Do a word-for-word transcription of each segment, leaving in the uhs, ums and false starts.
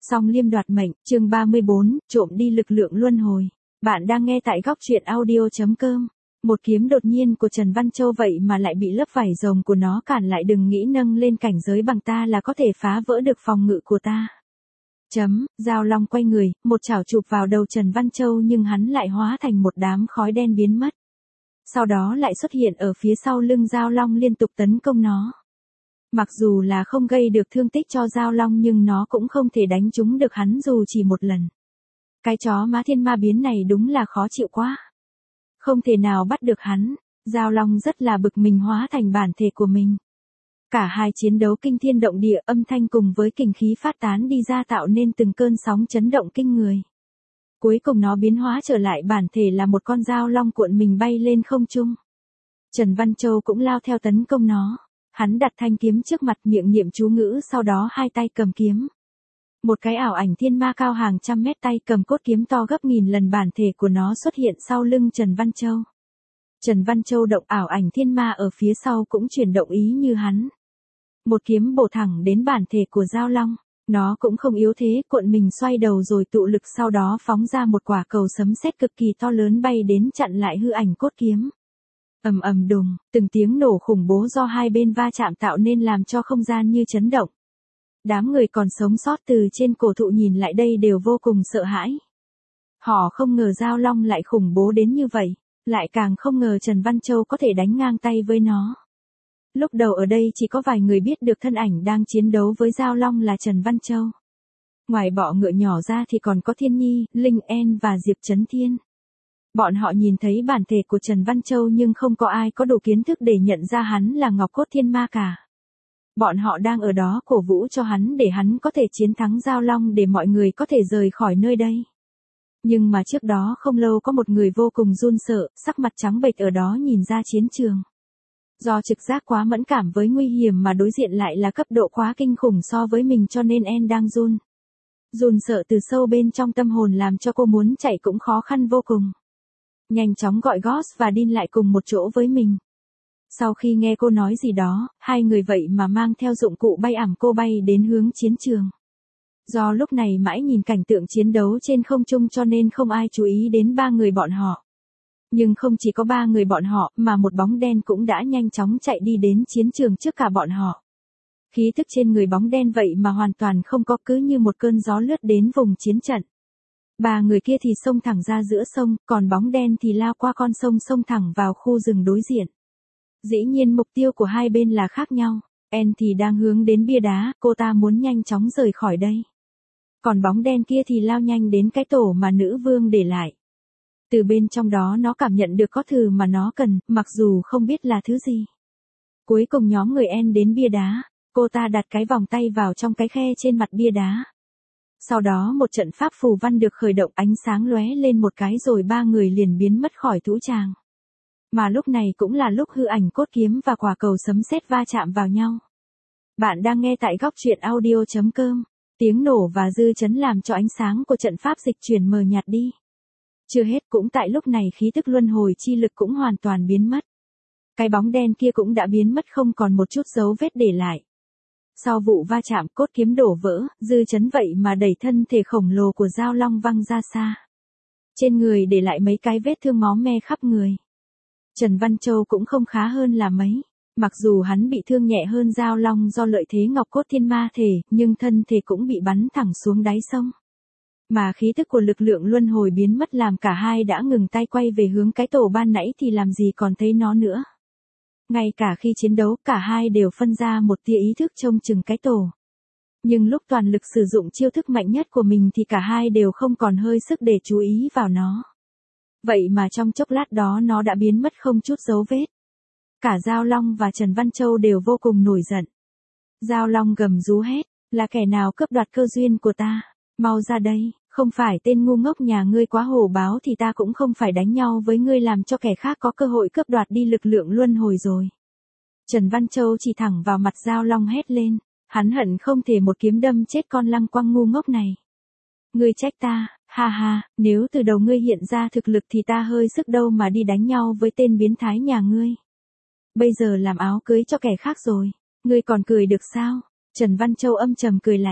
Song Liêm đoạt mệnh, chương ba mươi bốn, trộm đi lực lượng luân hồi. Bạn đang nghe tại góc truyện audio.com. Một kiếm đột nhiên của Trần Văn Châu vậy mà lại bị lớp vảy rồng của nó cản lại, đừng nghĩ nâng lên cảnh giới bằng ta là có thể phá vỡ được phòng ngự của ta. Chấm, Giao Long quay người, một chảo chụp vào đầu Trần Văn Châu nhưng hắn lại hóa thành một đám khói đen biến mất. Sau đó lại xuất hiện ở phía sau lưng Giao Long liên tục tấn công nó. Mặc dù là không gây được thương tích cho Giao Long nhưng nó cũng không thể đánh trúng được hắn dù chỉ một lần. Cái chó má thiên ma biến này đúng là khó chịu quá. Không thể nào bắt được hắn, Giao Long rất là bực mình hóa thành bản thể của mình. Cả hai chiến đấu kinh thiên động địa, âm thanh cùng với kình khí phát tán đi ra tạo nên từng cơn sóng chấn động kinh người. Cuối cùng nó biến hóa trở lại bản thể là một con Giao Long cuộn mình bay lên không trung. Trần Văn Châu cũng lao theo tấn công nó. Hắn đặt thanh kiếm trước mặt, miệng niệm chú ngữ, sau đó hai tay cầm kiếm. Một cái ảo ảnh thiên ma cao hàng trăm mét tay cầm cốt kiếm to gấp nghìn lần bản thể của nó xuất hiện sau lưng Trần Văn Châu. Trần Văn Châu động ảo ảnh thiên ma ở phía sau cũng chuyển động ý như hắn. Một kiếm bổ thẳng đến bản thể của Giao Long. Nó cũng không yếu thế, cuộn mình xoay đầu rồi tụ lực, sau đó phóng ra một quả cầu sấm sét cực kỳ to lớn bay đến chặn lại hư ảnh cốt kiếm. Ầm ầm đùng, từng tiếng nổ khủng bố do hai bên va chạm tạo nên làm cho không gian như chấn động. Đám người còn sống sót từ trên cổ thụ nhìn lại đây đều vô cùng sợ hãi. Họ không ngờ Giao Long lại khủng bố đến như vậy, lại càng không ngờ Trần Văn Châu có thể đánh ngang tay với nó. Lúc đầu ở đây chỉ có vài người biết được thân ảnh đang chiến đấu với Giao Long là Trần Văn Châu. Ngoài bọ ngựa nhỏ ra thì còn có Thiên Nhi, Linh En và Diệp Chấn Thiên. Bọn họ nhìn thấy bản thể của Trần Văn Châu nhưng không có ai có đủ kiến thức để nhận ra hắn là Ngọc Cốt Thiên Ma cả. Bọn họ đang ở đó cổ vũ cho hắn để hắn có thể chiến thắng Giao Long để mọi người có thể rời khỏi nơi đây. Nhưng mà trước đó không lâu có một người vô cùng run sợ, sắc mặt trắng bệch ở đó nhìn ra chiến trường. Do trực giác quá mẫn cảm với nguy hiểm mà đối diện lại là cấp độ quá kinh khủng so với mình cho nên En đang run. Run sợ từ sâu bên trong tâm hồn làm cho cô muốn chạy cũng khó khăn vô cùng. Nhanh chóng gọi Ghost và Dean lại cùng một chỗ với mình. Sau khi nghe cô nói gì đó, hai người vậy mà mang theo dụng cụ bay ảm cô bay đến hướng chiến trường. Do lúc này mãi nhìn cảnh tượng chiến đấu trên không trung cho nên không ai chú ý đến ba người bọn họ. Nhưng không chỉ có ba người bọn họ mà một bóng đen cũng đã nhanh chóng chạy đi đến chiến trường trước cả bọn họ. Khí tức trên người bóng đen vậy mà hoàn toàn không có, cứ như một cơn gió lướt đến vùng chiến trận. Ba người kia thì xông thẳng ra giữa sông, còn bóng đen thì lao qua con sông xông thẳng vào khu rừng đối diện. Dĩ nhiên mục tiêu của hai bên là khác nhau. En thì đang hướng đến bia đá, cô ta muốn nhanh chóng rời khỏi đây. Còn bóng đen kia thì lao nhanh đến cái tổ mà nữ vương để lại. Từ bên trong đó nó cảm nhận được có thứ mà nó cần, mặc dù không biết là thứ gì. Cuối cùng nhóm người En đến bia đá, cô ta đặt cái vòng tay vào trong cái khe trên mặt bia đá. Sau đó một trận pháp phù văn được khởi động, ánh sáng lóe lên một cái rồi ba người liền biến mất khỏi thũ tràng. Mà lúc này cũng là lúc hư ảnh cốt kiếm và quả cầu sấm sét va chạm vào nhau. Bạn đang nghe tại góc truyện audio.com. Tiếng nổ và dư chấn làm cho ánh sáng của trận pháp dịch chuyển mờ nhạt đi. Chưa hết, cũng tại lúc này khí tức luân hồi chi lực cũng hoàn toàn biến mất. Cái bóng đen kia cũng đã biến mất không còn một chút dấu vết để lại. Sau vụ va chạm, cốt kiếm đổ vỡ, dư chấn vậy mà đẩy thân thể khổng lồ của Giao Long văng ra xa. Trên người để lại mấy cái vết thương máu me khắp người. Trần Văn Châu cũng không khá hơn là mấy. Mặc dù hắn bị thương nhẹ hơn Giao Long do lợi thế Ngọc Cốt Thiên Ma thể, nhưng thân thể cũng bị bắn thẳng xuống đáy sông. Mà khí tức của lực lượng luân hồi biến mất làm cả hai đã ngừng tay quay về hướng cái tổ ban nãy thì làm gì còn thấy nó nữa. Ngay cả khi chiến đấu cả hai đều phân ra một tia ý thức trông chừng cái tổ. Nhưng lúc toàn lực sử dụng chiêu thức mạnh nhất của mình thì cả hai đều không còn hơi sức để chú ý vào nó. Vậy mà trong chốc lát đó nó đã biến mất không chút dấu vết. Cả Giao Long và Trần Văn Châu đều vô cùng nổi giận. Giao Long gầm rú hét, là kẻ nào cướp đoạt cơ duyên của ta, mau ra đây, không phải tên ngu ngốc nhà ngươi quá hổ báo thì ta cũng không phải đánh nhau với ngươi làm cho kẻ khác có cơ hội cướp đoạt đi lực lượng luân hồi rồi. Trần Văn Châu chỉ thẳng vào mặt Giao Long hét lên, hắn hận không thể một kiếm đâm chết con lăng quăng ngu ngốc này. Ngươi trách ta, ha ha, nếu từ đầu ngươi hiện ra thực lực thì ta hơi sức đâu mà đi đánh nhau với tên biến thái nhà ngươi. Bây giờ làm áo cưới cho kẻ khác rồi, ngươi còn cười được sao? Trần Văn Châu âm trầm cười lạnh,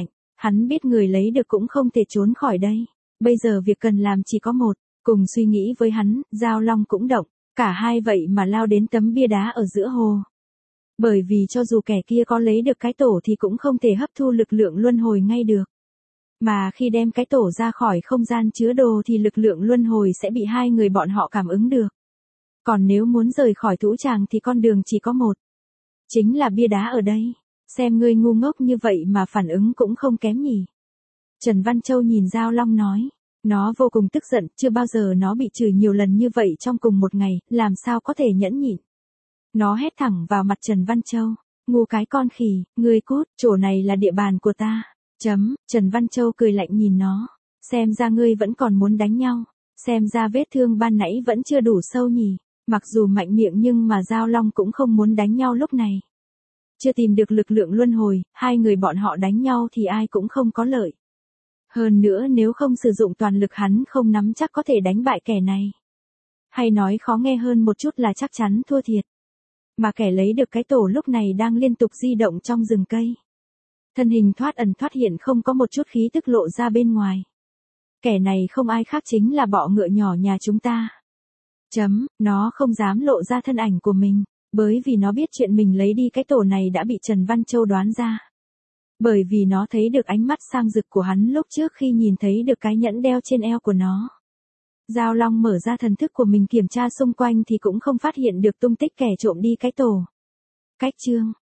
Hắn biết người lấy được cũng không thể trốn khỏi đây. Bây giờ việc cần làm chỉ có một. Cùng suy nghĩ với hắn, Giao Long cũng động. Cả hai vậy mà lao đến tấm bia đá ở giữa hồ. Bởi vì cho dù kẻ kia có lấy được cái tổ thì cũng không thể hấp thu lực lượng luân hồi ngay được. Mà khi đem cái tổ ra khỏi không gian chứa đồ thì lực lượng luân hồi sẽ bị hai người bọn họ cảm ứng được. Còn nếu muốn rời khỏi thú tràng thì con đường chỉ có một. Chính là bia đá ở đây. Xem ngươi ngu ngốc như vậy mà phản ứng cũng không kém nhỉ. Trần Văn Châu nhìn Giao Long nói. Nó vô cùng tức giận, chưa bao giờ nó bị chửi nhiều lần như vậy trong cùng một ngày, làm sao có thể nhẫn nhịn. Nó hét thẳng vào mặt Trần Văn Châu. Ngu cái con khỉ, ngươi cút, chỗ này là địa bàn của ta. Chấm, Trần Văn Châu cười lạnh nhìn nó. Xem ra ngươi vẫn còn muốn đánh nhau. Xem ra vết thương ban nãy vẫn chưa đủ sâu nhỉ. Mặc dù mạnh miệng nhưng mà Giao Long cũng không muốn đánh nhau lúc này. Chưa tìm được lực lượng luân hồi, hai người bọn họ đánh nhau thì ai cũng không có lợi. Hơn nữa nếu không sử dụng toàn lực hắn không nắm chắc có thể đánh bại kẻ này. Hay nói khó nghe hơn một chút là chắc chắn thua thiệt. Mà kẻ lấy được cái tổ lúc này đang liên tục di động trong rừng cây. Thân hình thoát ẩn thoát hiện không có một chút khí tức lộ ra bên ngoài. Kẻ này không ai khác chính là bọ ngựa nhỏ nhà chúng ta. Chấm, nó không dám lộ ra thân ảnh của mình, bởi vì nó biết chuyện mình lấy đi cái tổ này đã bị Trần Văn Châu đoán ra. Bởi vì nó thấy được ánh mắt sang rực của hắn lúc trước khi nhìn thấy được cái nhẫn đeo trên eo của nó. Giao Long mở ra thần thức của mình kiểm tra xung quanh thì cũng không phát hiện được tung tích kẻ trộm đi cái tổ. Cách chương